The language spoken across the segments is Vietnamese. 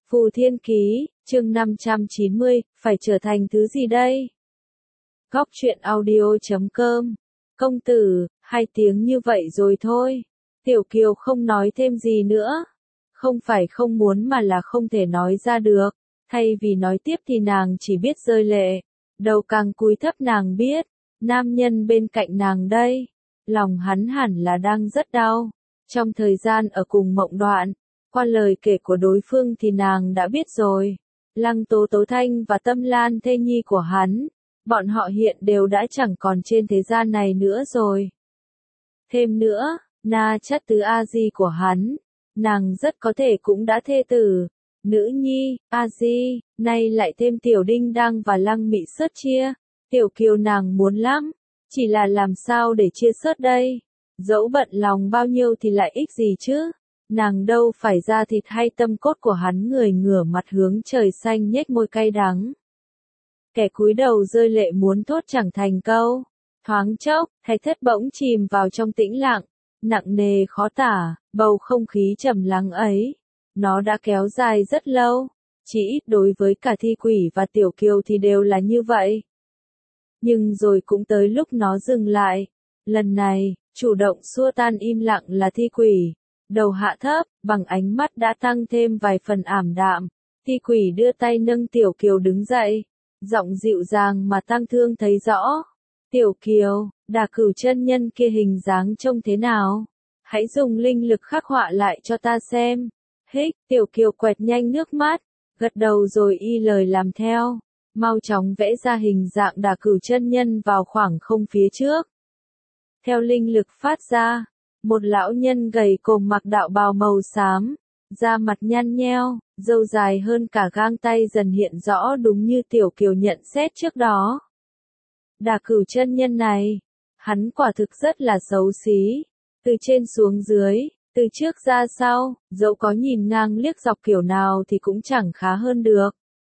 Phù Thiên Ký, chương 590, phải trở thành thứ gì đây? Góc truyện audio.com. Công tử, 2 tiếng như vậy rồi thôi. Tiểu Kiều không nói thêm gì nữa. Không phải không muốn mà là không thể nói ra được. Thay vì nói tiếp thì nàng chỉ biết rơi lệ. Đầu càng cúi thấp nàng biết. Nam nhân bên cạnh nàng đây. Lòng hắn hẳn là đang rất đau. Trong thời gian ở cùng Mộng Đoạn, qua lời kể của đối phương thì nàng đã biết rồi. Lăng Tố Tố Thanh và Tâm Lan thê nhi của hắn, bọn họ hiện đều đã chẳng còn trên thế gian này nữa rồi. Thêm nữa, Na Chất Tứ A Di của hắn, nàng rất có thể cũng đã thê tử. Nữ nhi, A Di, nay lại thêm Tiểu Đinh Đăng và Lăng Mị Sớt chia. Tiểu Kiều nàng muốn lắm, chỉ là làm sao để chia sớt đây? Dẫu bận lòng bao nhiêu thì lại ích gì chứ? Nàng đâu phải da thịt hay tâm cốt của hắn. Người ngửa mặt hướng trời xanh nhếch môi cay đắng. Kẻ cúi đầu rơi lệ muốn thốt chẳng thành câu. Thoáng chốc, Thạch Thất bỗng chìm vào trong tĩnh lặng, nặng nề khó tả, bầu không khí trầm lắng ấy. Nó đã kéo dài rất lâu, chỉ ít đối với cả Thi Quỷ và Tiểu Kiều thì đều là như vậy. Nhưng rồi cũng tới lúc nó dừng lại. Lần này, chủ động xua tan im lặng là Thi Quỷ. Đầu hạ thấp, bằng ánh mắt đã tăng thêm vài phần ảm đạm. Thi Quỷ đưa tay nâng Tiểu Kiều đứng dậy. Giọng dịu dàng mà tang thương thấy rõ. Tiểu Kiều, Đả Cửu chân nhân kia hình dáng trông thế nào? Hãy dùng linh lực khắc họa lại cho ta xem. Hích, Tiểu Kiều quẹt nhanh nước mắt, gật đầu rồi y lời làm theo. Mau chóng vẽ ra hình dạng Đả Cửu chân nhân vào khoảng không phía trước. Theo linh lực phát ra, một lão nhân gầy còm mặc đạo bào màu xám, da mặt nhăn nheo, râu dài hơn cả gang tay dần hiện rõ đúng như Tiểu Kiều nhận xét trước đó. Đả Cửu chân nhân này, hắn quả thực rất là xấu xí, từ trên xuống dưới, từ trước ra sau, dẫu có nhìn ngang liếc dọc kiểu nào thì cũng chẳng khá hơn được.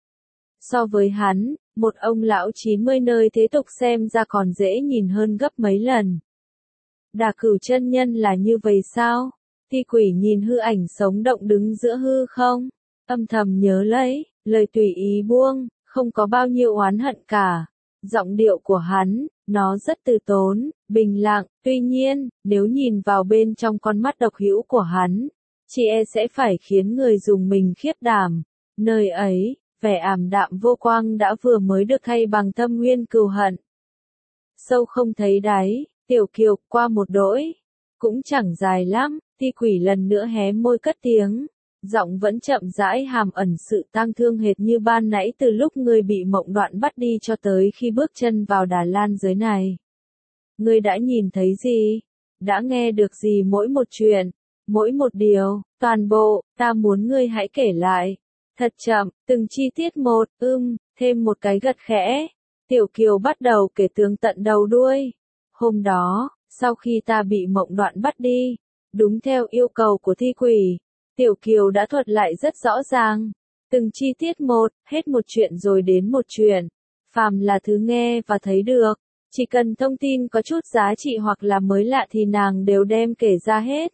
So với hắn, một ông lão 90 nơi thế tục xem ra còn dễ nhìn hơn gấp mấy lần. Đả Cửu chân nhân là như vậy sao? Thi Quỷ nhìn hư ảnh sống động đứng giữa hư không, âm thầm nhớ lấy, lời tùy ý buông, không có bao nhiêu oán hận cả. Giọng điệu của hắn, nó rất từ tốn, bình lặng, tuy nhiên, nếu nhìn vào bên trong con mắt độc hữu của hắn, chỉ e sẽ phải khiến người dùng mình khiếp đảm. Nơi ấy, vẻ ảm đạm vô quang đã vừa mới được thay bằng thâm nguyên cừu hận. Sâu không thấy đáy, Tiểu Kiều, qua một đỗi, cũng chẳng dài lắm. Thi Quỷ lần nữa hé môi cất tiếng, giọng vẫn chậm rãi hàm ẩn sự tang thương hệt như ban nãy từ lúc người bị Mộng Đoạn bắt đi cho tới khi bước chân vào Đà Lan giới này. Ngươi đã nhìn thấy gì? Đã nghe được gì mỗi một chuyện, mỗi một điều, toàn bộ, ta muốn ngươi hãy kể lại. Thật chậm, từng chi tiết một, thêm một cái gật khẽ. Tiểu Kiều bắt đầu kể tường tận đầu đuôi. Hôm đó, sau khi ta bị Mộng Đoạn bắt đi, đúng theo yêu cầu của Thi Quỷ, Tiểu Kiều đã thuật lại rất rõ ràng. Từng chi tiết một, hết một chuyện rồi đến một chuyện. Phàm là thứ nghe và thấy được, chỉ cần thông tin có chút giá trị hoặc là mới lạ thì nàng đều đem kể ra hết.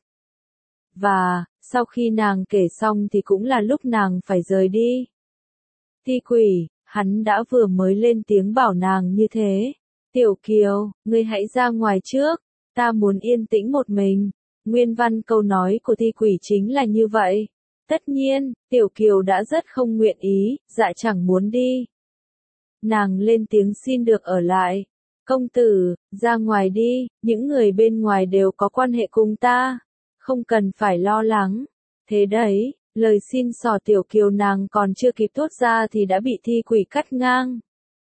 Và, sau khi nàng kể xong thì cũng là lúc nàng phải rời đi. Thi Quỷ, hắn đã vừa mới lên tiếng bảo nàng như thế. Tiểu Kiều, ngươi hãy ra ngoài trước, ta muốn yên tĩnh một mình. Nguyên văn câu nói của Thi Quỷ chính là như vậy. Tất nhiên, Tiểu Kiều đã rất không nguyện ý, dạ chẳng muốn đi. Nàng lên tiếng xin được ở lại. Công tử, ra ngoài đi, những người bên ngoài đều có quan hệ cùng ta. Không cần phải lo lắng. Thế đấy, lời xin xỏ Tiểu Kiều nàng còn chưa kịp thốt ra thì đã bị Thi Quỷ cắt ngang.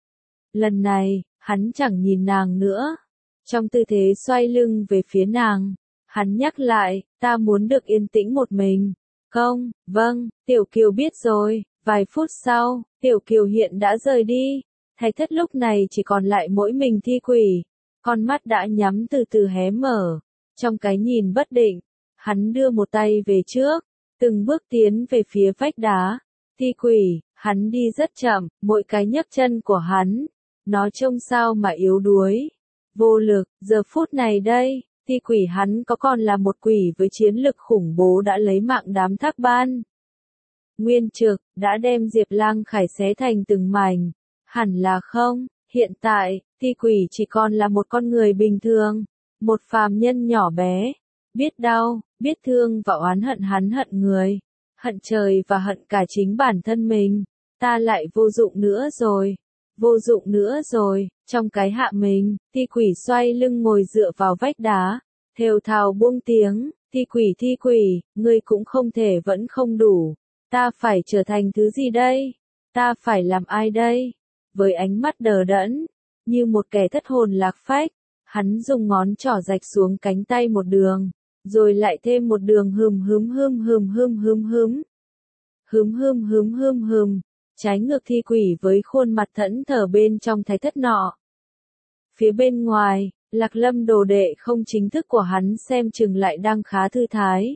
Lần này, hắn chẳng nhìn nàng nữa. Trong tư thế xoay lưng về phía nàng, hắn nhắc lại, ta muốn được yên tĩnh một mình. Không, vâng, Tiểu Kiều biết rồi. Vài phút sau, Tiểu Kiều hiện đã rời đi. Thạch Thất lúc này chỉ còn lại mỗi mình Thi Quỷ. Con mắt đã nhắm từ từ hé mở. Trong cái nhìn bất định, hắn đưa một tay về trước, từng bước tiến về phía vách đá. Thi Quỷ, hắn đi rất chậm, mỗi cái nhấc chân của hắn, nó trông sao mà yếu đuối, vô lực. Giờ phút này đây, Thi Quỷ hắn có còn là một quỷ với chiến lực khủng bố đã lấy mạng đám Thác Ban. Nguyên Trực, đã đem Diệp Lang Khải xé thành từng mảnh. Hẳn là không, hiện tại, thi quỷ chỉ còn là một con người bình thường, một phàm nhân nhỏ bé, biết đau, biết thương và oán hận hắn hận người, hận trời và hận cả chính bản thân mình. Ta lại vô dụng nữa rồi, vô dụng nữa rồi, trong cái hạ mình, thi quỷ xoay lưng ngồi dựa vào vách đá, thều thào buông tiếng, thi quỷ, ngươi cũng không thể vẫn không đủ, ta phải trở thành thứ gì đây? Ta phải làm ai đây? Với ánh mắt đờ đẫn, như một kẻ thất hồn lạc phách, hắn dùng ngón trỏ rạch xuống cánh tay một đường, rồi lại thêm một đường hừm hứm hưm hừm hưm hưm hưm. Hứm hưm hứm hưm hưm, trái ngược thi quỷ với khuôn mặt thẫn thờ bên trong thái thất nọ. Phía bên ngoài, Lạc Lâm đồ đệ không chính thức của hắn xem chừng lại đang khá thư thái.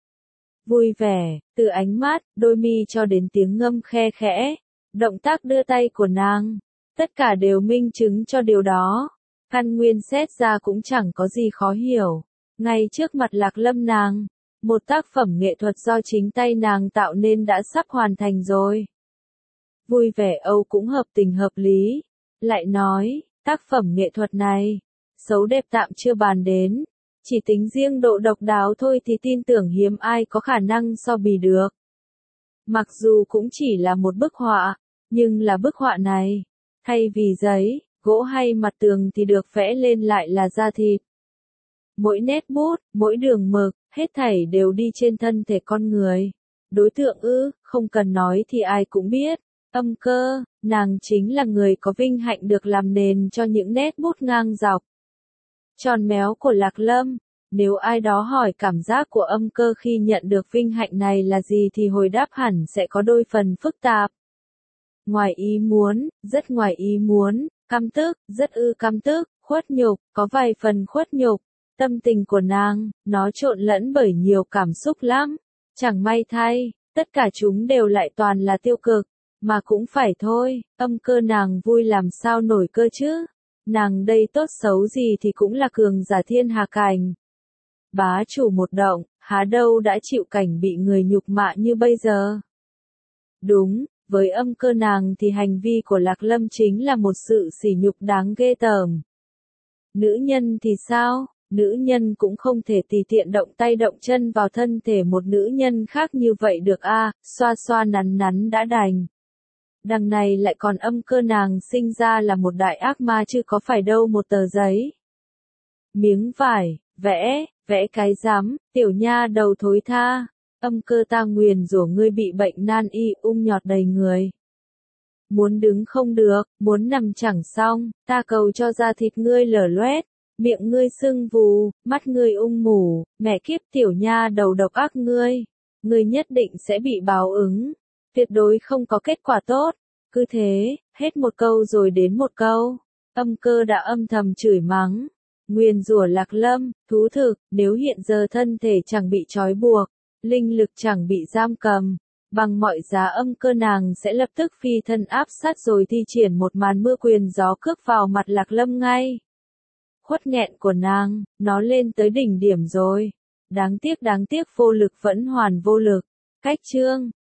Vui vẻ, từ ánh mắt, đôi mi cho đến tiếng ngâm khe khẽ, động tác đưa tay của nàng, tất cả đều minh chứng cho điều đó. Căn nguyên xét ra cũng chẳng có gì khó hiểu. Ngay trước mặt Lạc Lâm nàng, một tác phẩm nghệ thuật do chính tay nàng tạo nên đã sắp hoàn thành rồi. Vui vẻ Âu cũng hợp tình hợp lý. Lại nói, tác phẩm nghệ thuật này, xấu đẹp tạm chưa bàn đến, chỉ tính riêng độ độc đáo thôi thì tin tưởng hiếm ai có khả năng so bì được. Mặc dù cũng chỉ là một bức họa, nhưng là bức họa này, thay vì giấy, gỗ hay mặt tường thì được vẽ lên lại là da thịt. Mỗi nét bút, mỗi đường mực, hết thảy đều đi trên thân thể con người. Đối tượng không cần nói thì ai cũng biết. Âm Cơ, nàng chính là người có vinh hạnh được làm nền cho những nét bút ngang dọc. Tròn méo của Lạc Lâm, nếu ai đó hỏi cảm giác của Âm Cơ khi nhận được vinh hạnh này là gì thì hồi đáp hẳn sẽ có đôi phần phức tạp. Ngoài ý muốn, rất ngoài ý muốn, căm tức, rất căm tức, khuất nhục, có vài phần khuất nhục. Tâm tình của nàng, nó trộn lẫn bởi nhiều cảm xúc lắm. Chẳng may thay, tất cả chúng đều lại toàn là tiêu cực. Mà cũng phải thôi, Âm Cơ nàng vui làm sao nổi cơ chứ. Nàng đây tốt xấu gì thì cũng là cường giả thiên hà cảnh. Bá chủ một động, há đâu đã chịu cảnh bị người nhục mạ như bây giờ. Đúng, với Âm Cơ nàng thì hành vi của Lạc Lâm chính là một sự sỉ nhục đáng ghê tởm. Nữ nhân thì sao? Nữ nhân cũng không thể tùy tiện động tay động chân vào thân thể một nữ nhân khác như vậy được xoa xoa nắn nắn đã đành. Đằng này lại còn Âm Cơ nàng sinh ra là một đại ác ma chứ có phải đâu một tờ giấy. Miếng vải, vẽ cái rắm, tiểu nha đầu thối tha. Âm Cơ ta nguyền rủa ngươi bị bệnh nan y nhọt đầy người. Muốn đứng không được, muốn nằm chẳng xong, ta cầu cho da thịt ngươi lở loét, miệng ngươi sưng vù, mắt ngươi mù, mẹ kiếp tiểu nha đầu độc ác ngươi. Ngươi nhất định sẽ bị báo ứng, tuyệt đối không có kết quả tốt. Cứ thế, hết một câu rồi đến một câu. Âm Cơ đã âm thầm chửi mắng. Nguyền rủa Lạc Lâm, thú thực, nếu hiện giờ thân thể chẳng bị trói buộc, linh lực chẳng bị giam cầm, bằng mọi giá Âm Cơ nàng sẽ lập tức phi thân áp sát rồi thi triển một màn mưa quyền gió cước vào mặt Lạc Lâm ngay. Khuất nghẹn của nàng, nó lên tới đỉnh điểm rồi. Đáng tiếc vô lực vẫn hoàn vô lực. Cách chương